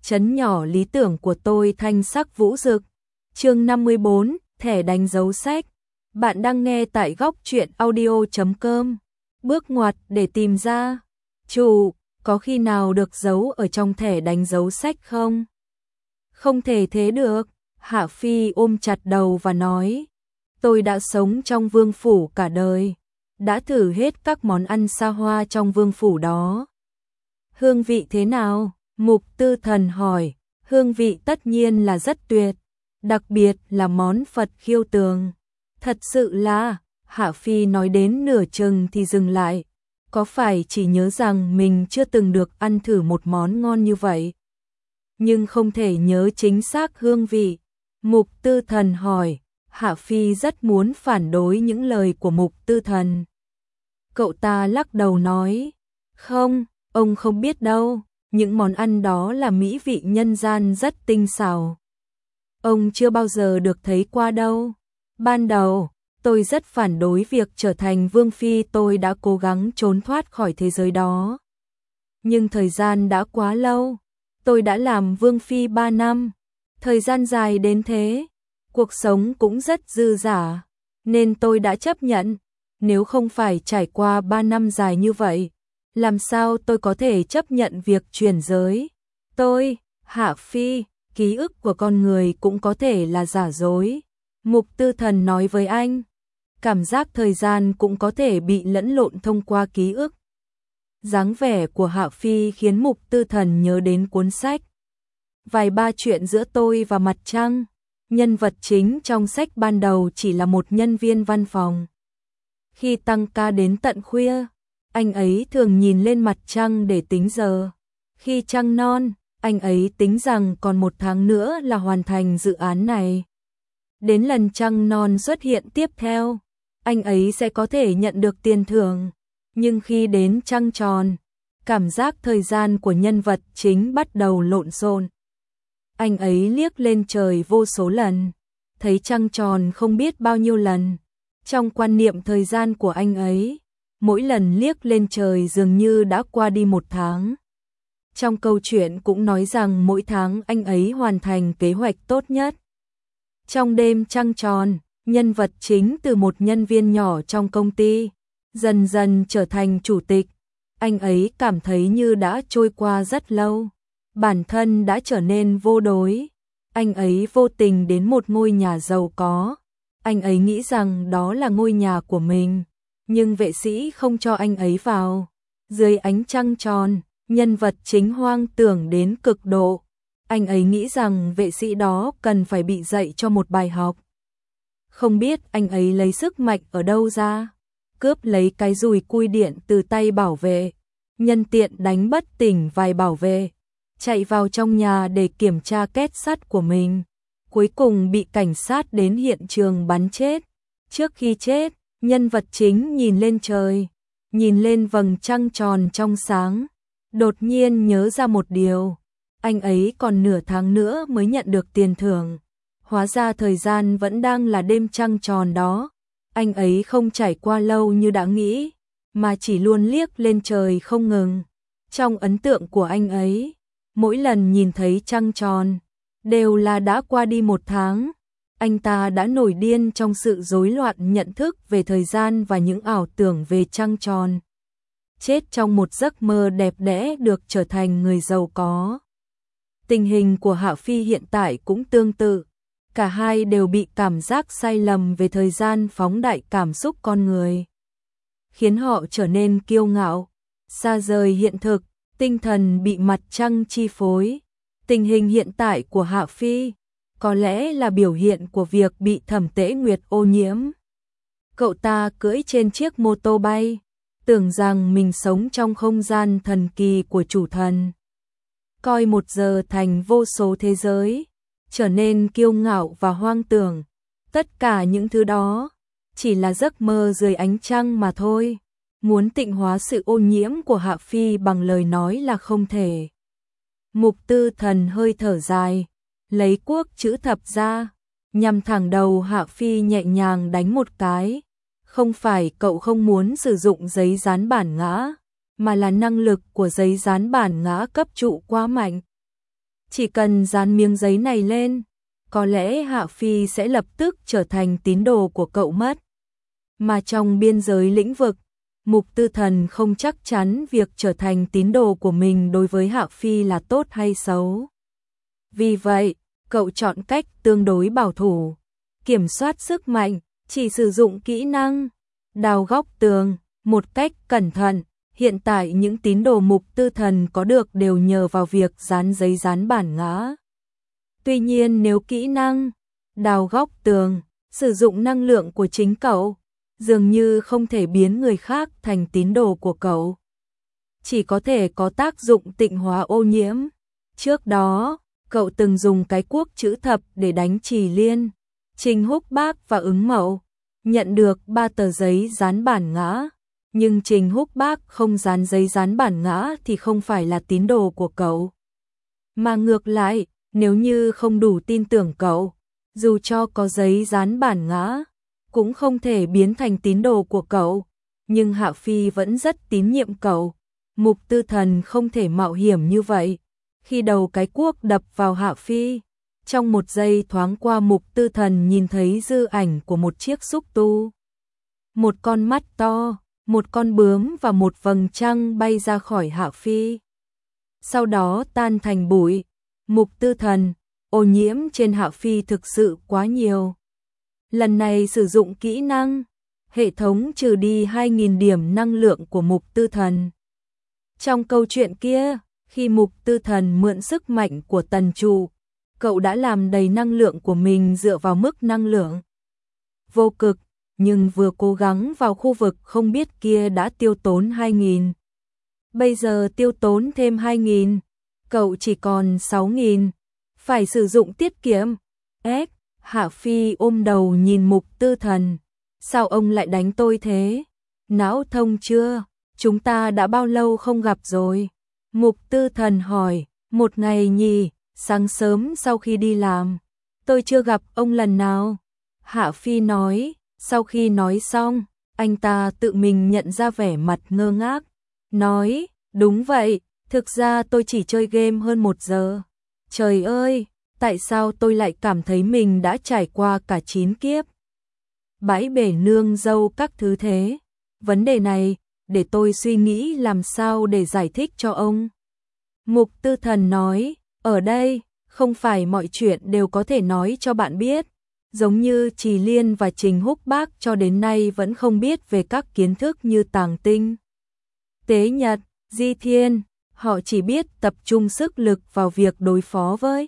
trấn nhỏ lý tưởng của tôi thanh sắc vũ rực. Chương 54, thẻ đánh dấu sách. Bạn đang nghe tại góc truyện audio.com. Bước ngoặt để tìm ra. Chủ, có khi nào được giấu ở trong thẻ đánh dấu sách không? Không thể thế được. Hạ Phi ôm chặt đầu và nói. Tôi đã sống trong vương phủ cả đời. Đã thử hết các món ăn xa hoa trong vương phủ đó. Hương vị thế nào? Mục Tư Thần hỏi. Hương vị tất nhiên là rất tuyệt. Đặc biệt là món Phật khiêu tường. Thật sự là, Hạ Phi nói đến nửa chừng thì dừng lại. Có phải chỉ nhớ rằng mình chưa từng được ăn thử một món ngon như vậy? Nhưng không thể nhớ chính xác hương vị. Mục Tư Thần hỏi. Hạ Phi rất muốn phản đối những lời của Mục Tư Thần. Cậu ta lắc đầu nói. Không, ông không biết đâu. Những món ăn đó là mỹ vị nhân gian rất tinh xảo. Ông chưa bao giờ được thấy qua đâu. Ban đầu, tôi rất phản đối việc trở thành vương phi, tôi đã cố gắng trốn thoát khỏi thế giới đó. Nhưng thời gian đã quá lâu. Tôi đã làm vương phi 3 năm. Thời gian dài đến thế. Cuộc sống cũng rất dư dả. Nên tôi đã chấp nhận. Nếu không phải trải qua 3 năm dài như vậy, làm sao tôi có thể chấp nhận việc chuyển giới? Tôi, Hạ Phi, ký ức của con người cũng có thể là giả dối. Mục Tư Thần nói với anh. Cảm giác thời gian cũng có thể bị lẫn lộn thông qua ký ức. Dáng vẻ của Hạ Phi khiến Mục Tư Thần nhớ đến cuốn sách Vài ba chuyện giữa tôi và mặt trăng. Nhân vật chính trong sách ban đầu chỉ là một nhân viên văn phòng. Khi tăng ca đến tận khuya, anh ấy thường nhìn lên mặt trăng để tính giờ. Khi trăng non, anh ấy tính rằng còn 1 tháng nữa là hoàn thành dự án này. Đến lần trăng non xuất hiện tiếp theo, anh ấy sẽ có thể nhận được tiền thưởng. Nhưng khi đến trăng tròn, cảm giác thời gian của nhân vật chính bắt đầu lộn xộn. Anh ấy liếc lên trời vô số lần, thấy trăng tròn không biết bao nhiêu lần. Trong quan niệm thời gian của anh ấy, mỗi lần liếc lên trời dường như đã qua đi 1 tháng. Trong câu chuyện cũng nói rằng mỗi tháng anh ấy hoàn thành kế hoạch tốt nhất. Trong đêm trăng tròn, nhân vật chính từ một nhân viên nhỏ trong công ty, dần dần trở thành chủ tịch. Anh ấy cảm thấy như đã trôi qua rất lâu. Bản thân đã trở nên vô đối. Anh ấy vô tình đến một ngôi nhà giàu có. Anh ấy nghĩ rằng đó là ngôi nhà của mình. Nhưng vệ sĩ không cho anh ấy vào. Dưới ánh trăng tròn, nhân vật chính hoang tưởng đến cực độ. Anh ấy nghĩ rằng vệ sĩ đó cần phải bị dạy cho một bài học. Không biết anh ấy lấy sức mạnh ở đâu ra. Cướp lấy cái dùi cui điện từ tay bảo vệ. Nhân tiện đánh bất tỉnh vài bảo vệ. Chạy vào trong nhà để kiểm tra két sắt của mình. Cuối cùng bị cảnh sát đến hiện trường bắn chết. Trước khi chết, nhân vật chính nhìn lên trời, nhìn lên vầng trăng tròn trong sáng. Đột nhiên nhớ ra một điều. Anh ấy còn nửa tháng nữa mới nhận được tiền thưởng. Hóa ra thời gian vẫn đang là đêm trăng tròn đó. Anh ấy không trải qua lâu như đã nghĩ, mà chỉ luôn liếc lên trời không ngừng. Trong ấn tượng của anh ấy, mỗi lần nhìn thấy trăng tròn, đều là đã qua đi 1 tháng. Anh ta đã nổi điên trong sự rối loạn nhận thức về thời gian và những ảo tưởng về trăng tròn. Chết trong một giấc mơ đẹp đẽ được trở thành người giàu có. Tình hình của Hạ Phi hiện tại cũng tương tự. Cả hai đều bị cảm giác sai lầm về thời gian phóng đại cảm xúc con người, khiến họ trở nên kiêu ngạo, xa rời hiện thực, tinh thần bị mặt trăng chi phối. Tình hình hiện tại của Hạ Phi có lẽ là biểu hiện của việc bị Thẩm Tễ Nguyệt ô nhiễm. Cậu ta cưỡi trên chiếc mô tô bay, tưởng rằng mình sống trong không gian thần kỳ của chủ thần. Coi 1 giờ thành vô số thế giới, trở nên kiêu ngạo và hoang tưởng. Tất cả những thứ đó chỉ là giấc mơ dưới ánh trăng mà thôi. Muốn tịnh hóa sự ô nhiễm của Hạ Phi bằng lời nói là không thể. Mục Tư Thần hơi thở dài, lấy cuốc chữ thập ra, nhằm thẳng đầu Hạ Phi nhẹ nhàng đánh một cái. Không phải cậu không muốn sử dụng giấy dán bản ngã, mà là năng lực của giấy dán bản ngã cấp trụ quá mạnh. Chỉ cần dán miếng giấy này lên, có lẽ Hạ Phi sẽ lập tức trở thành tín đồ của cậu mất. Mà trong biên giới lĩnh vực, Mục Tư Thần không chắc chắn việc trở thành tín đồ của mình đối với Hạ Phi là tốt hay xấu. Vì vậy, cậu chọn cách tương đối bảo thủ, kiểm soát sức mạnh, chỉ sử dụng kỹ năng đào góc tường một cách cẩn thận. Hiện tại những tín đồ Mục Tư Thần có được đều nhờ vào việc dán giấy dán bản ngã. Tuy nhiên nếu kỹ năng đào góc tường sử dụng năng lượng của chính cậu, dường như không thể biến người khác thành tín đồ của cậu. Chỉ có thể có tác dụng tịnh hóa ô nhiễm. Trước đó, cậu từng dùng cái cuốc chữ thập để đánh Trì Liên, Trình Húc Bác và Ứng Mậu, nhận được 3 tờ giấy dán bản ngã. Nhưng Trình Húc Bác không dán giấy dán bản ngã thì không phải là tín đồ của cậu. Mà ngược lại, nếu như không đủ tin tưởng cậu, dù cho có giấy dán bản ngã, cũng không thể biến thành tín đồ của cậu. Nhưng Hạ Phi vẫn rất tín nhiệm cậu. Mục Tư Thần không thể mạo hiểm như vậy. Khi đầu cái cuốc đập vào Hạ Phi, trong một giây thoáng qua Mục Tư Thần nhìn thấy dư ảnh của một chiếc xúc tu. Một con mắt to, một con bướm và một vầng trăng bay ra khỏi Hạ Phi. Sau đó tan thành bụi. Mục Tư Thần, ô nhiễm trên Hạ Phi thực sự quá nhiều. Lần này sử dụng kỹ năng, hệ thống trừ đi 2.000 điểm năng lượng của Mục Tư Thần. Trong câu chuyện kia, khi Mục Tư Thần mượn sức mạnh của Tần Trụ, cậu đã làm đầy năng lượng của mình dựa vào mức năng lượng vô cực, nhưng vừa cố gắng vào khu vực không biết kia đã tiêu tốn 2.000. Bây giờ tiêu tốn thêm 2.000, cậu chỉ còn 6.000, phải sử dụng tiết kiệm. Hạ Phi ôm đầu nhìn Mục Tư Thần, sao ông lại đánh tôi thế? Não thông chưa? Chúng ta đã bao lâu không gặp rồi? Mục Tư Thần hỏi. Một ngày nhỉ, sáng sớm sau khi đi làm, tôi chưa gặp ông lần nào. Hạ Phi nói. Sau khi nói xong, anh ta tự mình nhận ra vẻ mặt ngơ ngác, nói, đúng vậy, thực ra tôi chỉ chơi game hơn 1 giờ. Trời ơi, tại sao tôi lại cảm thấy mình đã trải qua cả 9 kiếp? Bãi bể nương dâu các thứ thế. Vấn đề này, để tôi suy nghĩ làm sao để giải thích cho ông. Mục Tư Thần nói, ở đây, không phải mọi chuyện đều có thể nói cho bạn biết. Giống như Trì Liên và Trình Húc Bác cho đến nay vẫn không biết về các kiến thức như tàng tinh, tế nhật, di thiên, họ chỉ biết tập trung sức lực vào việc đối phó với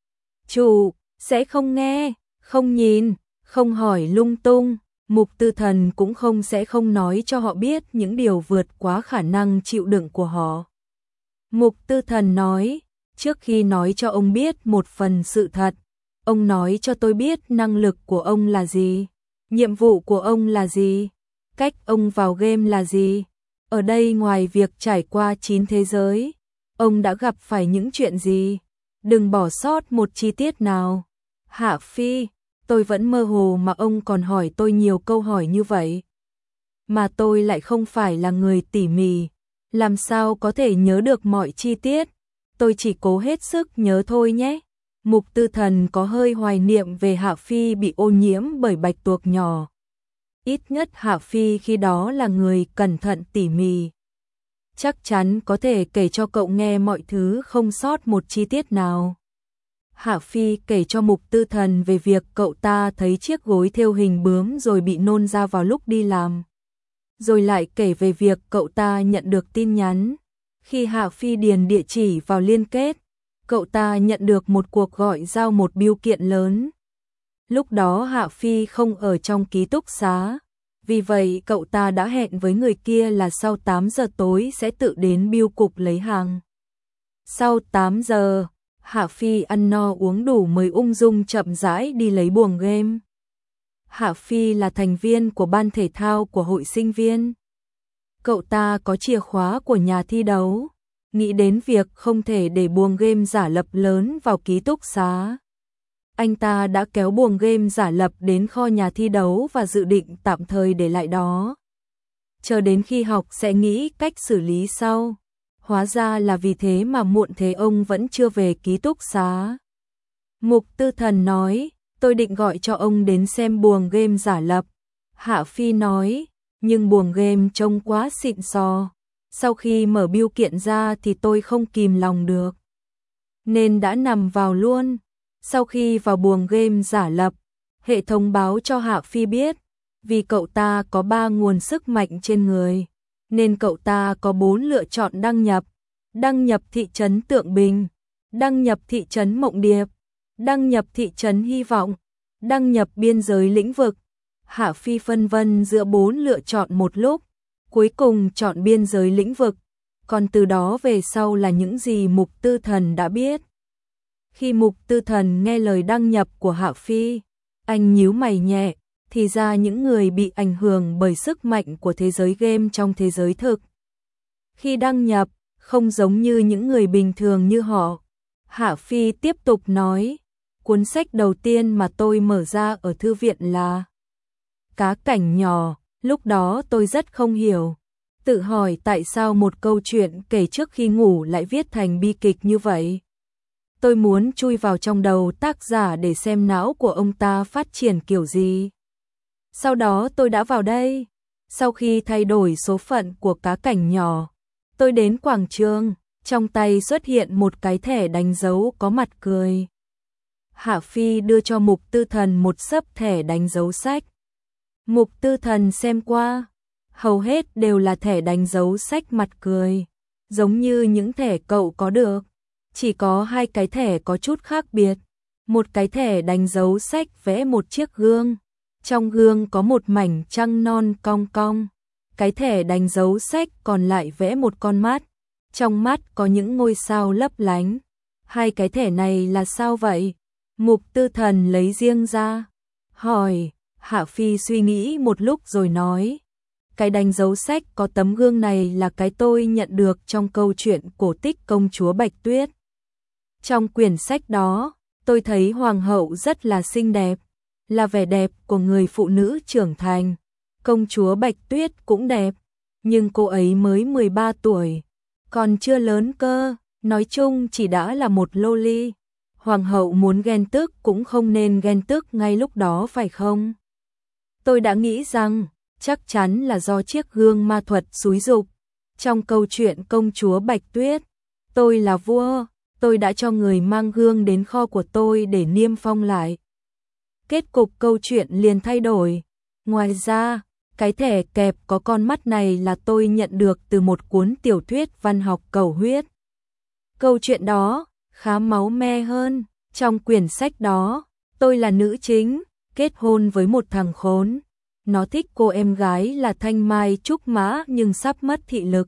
chủ, sẽ không nghe, không nhìn, không hỏi lung tung. Mục Tư Thần cũng sẽ không nói cho họ biết những điều vượt quá khả năng chịu đựng của họ. Mục Tư Thần nói, trước khi nói cho ông biết một phần sự thật, ông nói cho tôi biết năng lực của ông là gì, nhiệm vụ của ông là gì, cách ông vào game là gì. Ở đây ngoài việc trải qua 9 thế giới, ông đã gặp phải những chuyện gì? Đừng bỏ sót một chi tiết nào. Hạ Phi, tôi vẫn mơ hồ mà ông còn hỏi tôi nhiều câu hỏi như vậy. Mà tôi lại không phải là người tỉ mỉ, làm sao có thể nhớ được mọi chi tiết. Tôi chỉ cố hết sức nhớ thôi nhé. Mục Tư Thần có hơi hoài niệm về Hạ Phi bị ô nhiễm bởi bạch tuộc nhỏ. Ít nhất Hạ Phi khi đó là người cẩn thận tỉ mỉ. Chắc chắn có thể kể cho cậu nghe mọi thứ không sót một chi tiết nào. Hạ Phi kể cho Mục Tư Thần về việc cậu ta thấy chiếc gối thêu hình bướm rồi bị nôn ra vào lúc đi làm. Rồi lại kể về việc cậu ta nhận được tin nhắn. Khi Hạ Phi điền địa chỉ vào liên kết, cậu ta nhận được một cuộc gọi giao một bưu kiện lớn. Lúc đó Hạ Phi không ở trong ký túc xá, vì vậy cậu ta đã hẹn với người kia là sau 8 giờ tối sẽ tự đến bưu cục lấy hàng. Sau 8 giờ, Hạ Phi ăn no uống đủ mới ung dung chậm rãi đi lấy buồng game. Hạ Phi là thành viên của ban thể thao của hội sinh viên. Cậu ta có chìa khóa của nhà thi đấu, nghĩ đến việc không thể để buồng game giả lập lớn vào ký túc xá. Anh ta đã kéo buồng game giả lập đến kho nhà thi đấu và dự định tạm thời để lại đó. Chờ đến khi học sẽ nghĩ cách xử lý sau. Hóa ra là vì thế mà muộn thế ông vẫn chưa về ký túc xá. Mục Tư Thần nói, tôi định gọi cho ông đến xem buồng game giả lập. Hạ Phi nói, nhưng buồng game trông quá xịn sò. Sau khi mở bưu kiện ra thì tôi không kìm lòng được, nên đã nằm vào luôn. Sau khi vào buồng game giả lập, hệ thống báo cho Hạ Phi biết, vì cậu ta có 3 nguồn sức mạnh trên người, nên cậu ta có 4 lựa chọn đăng nhập. Đăng nhập thị trấn Tượng Bình, đăng nhập thị trấn Mộng Điệp, đăng nhập thị trấn Hy Vọng, đăng nhập biên giới lĩnh vực. Hạ Phi phân vân giữa 4 lựa chọn một lúc, cuối cùng chọn biên giới lĩnh vực, còn từ đó về sau là những gì Mục Tư Thần đã biết. Khi Mục Tư Thần nghe lời đăng nhập của Hạ Phi, anh nhíu mày nhẹ, thì ra những người bị ảnh hưởng bởi sức mạnh của thế giới game trong thế giới thực. Khi đăng nhập, không giống như những người bình thường như họ. Hạ Phi tiếp tục nói, cuốn sách đầu tiên mà tôi mở ra ở thư viện là Cá Cảnh Nhỏ. Lúc đó tôi rất không hiểu, tự hỏi tại sao một câu chuyện kể trước khi ngủ lại viết thành bi kịch như vậy. Tôi muốn chui vào trong đầu tác giả để xem não của ông ta phát triển kiểu gì. Sau đó tôi đã vào đây. Sau khi thay đổi số phận của Cá Cảnh Nhỏ, tôi đến quảng trường, trong tay xuất hiện một cái thẻ đánh dấu có mặt cười. Hạ Phi đưa cho Mục Tư Thần một xấp thẻ đánh dấu sách. Mục Tư Thần xem qua, hầu hết đều là thẻ đánh dấu sách mặt cười, giống như những thẻ cậu có được. Chỉ có 2 cái thẻ có chút khác biệt. Một cái thẻ đánh dấu sách vẽ một chiếc gương, trong gương có một mảnh trăng non cong cong. Cái thẻ đánh dấu sách còn lại vẽ một con mắt, trong mắt có những ngôi sao lấp lánh. 2 cái thẻ này là sao vậy? Mục Tư Thần lấy riêng ra, hỏi. Hạ Phi suy nghĩ một lúc rồi nói, cái đánh dấu sách có tấm gương này là cái tôi nhận được trong câu chuyện cổ tích công chúa Bạch Tuyết. Trong quyển sách đó, tôi thấy hoàng hậu rất là xinh đẹp, là vẻ đẹp của người phụ nữ trưởng thành. Công chúa Bạch Tuyết cũng đẹp, nhưng cô ấy mới 13 tuổi, còn chưa lớn cơ, nói chung chỉ đã là một loli. Hoàng hậu muốn ghen tức cũng không nên ghen tức ngay lúc đó phải không? Tôi đã nghĩ rằng, chắc chắn là do chiếc gương ma thuật xúi giục. Trong câu chuyện công chúa Bạch Tuyết, tôi là vua, tôi đã cho người mang gương đến kho của tôi để niêm phong lại. Kết cục câu chuyện liền thay đổi. Ngoài ra, cái thẻ kẹp có con mắt này là tôi nhận được từ một cuốn tiểu thuyết văn học cầu huyết. Câu chuyện đó khá máu me hơn. Trong quyển sách đó, tôi là nữ chính, kết hôn với một thằng khốn. Nó thích cô em gái là Thanh Mai Trúc Mã nhưng sắp mất thị lực.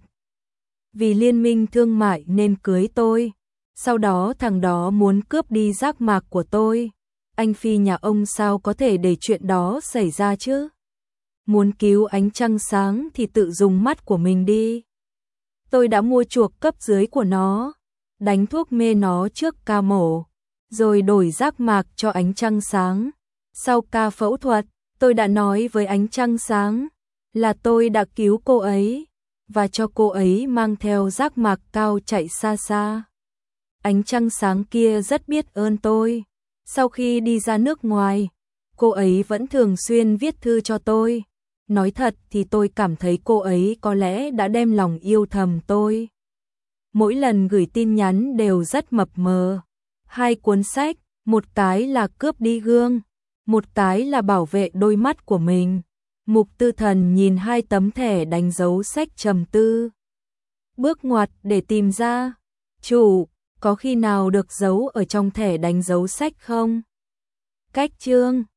Vì liên minh thương mại nên cưới tôi. Sau đó thằng đó muốn cướp đi giác mạc của tôi. Anh Phi nhà ông sao có thể để chuyện đó xảy ra chứ? Muốn cứu ánh trăng sáng thì tự dùng mắt của mình đi. Tôi đã mua chuộc cấp dưới của nó, đánh thuốc mê nó trước ca mổ, rồi đổi giác mạc cho ánh trăng sáng. Sau ca phẫu thuật, tôi đã nói với ánh trăng sáng là tôi đã cứu cô ấy và cho cô ấy mang theo giác mạc cao chạy xa xa. Ánh trăng sáng kia rất biết ơn tôi. Sau khi đi ra nước ngoài, cô ấy vẫn thường xuyên viết thư cho tôi. Nói thật thì tôi cảm thấy cô ấy có lẽ đã đem lòng yêu thầm tôi. Mỗi lần gửi tin nhắn đều rất mập mờ. 2 cuốn sách, một cái là cướp đi gương, một cái là bảo vệ đôi mắt của mình. Mục Tư Thần nhìn 2 tấm thẻ đánh dấu sách trầm tư. Bước ngoặt để tìm ra. Chủ, có khi nào được giấu ở trong thẻ đánh dấu sách không? Cách chương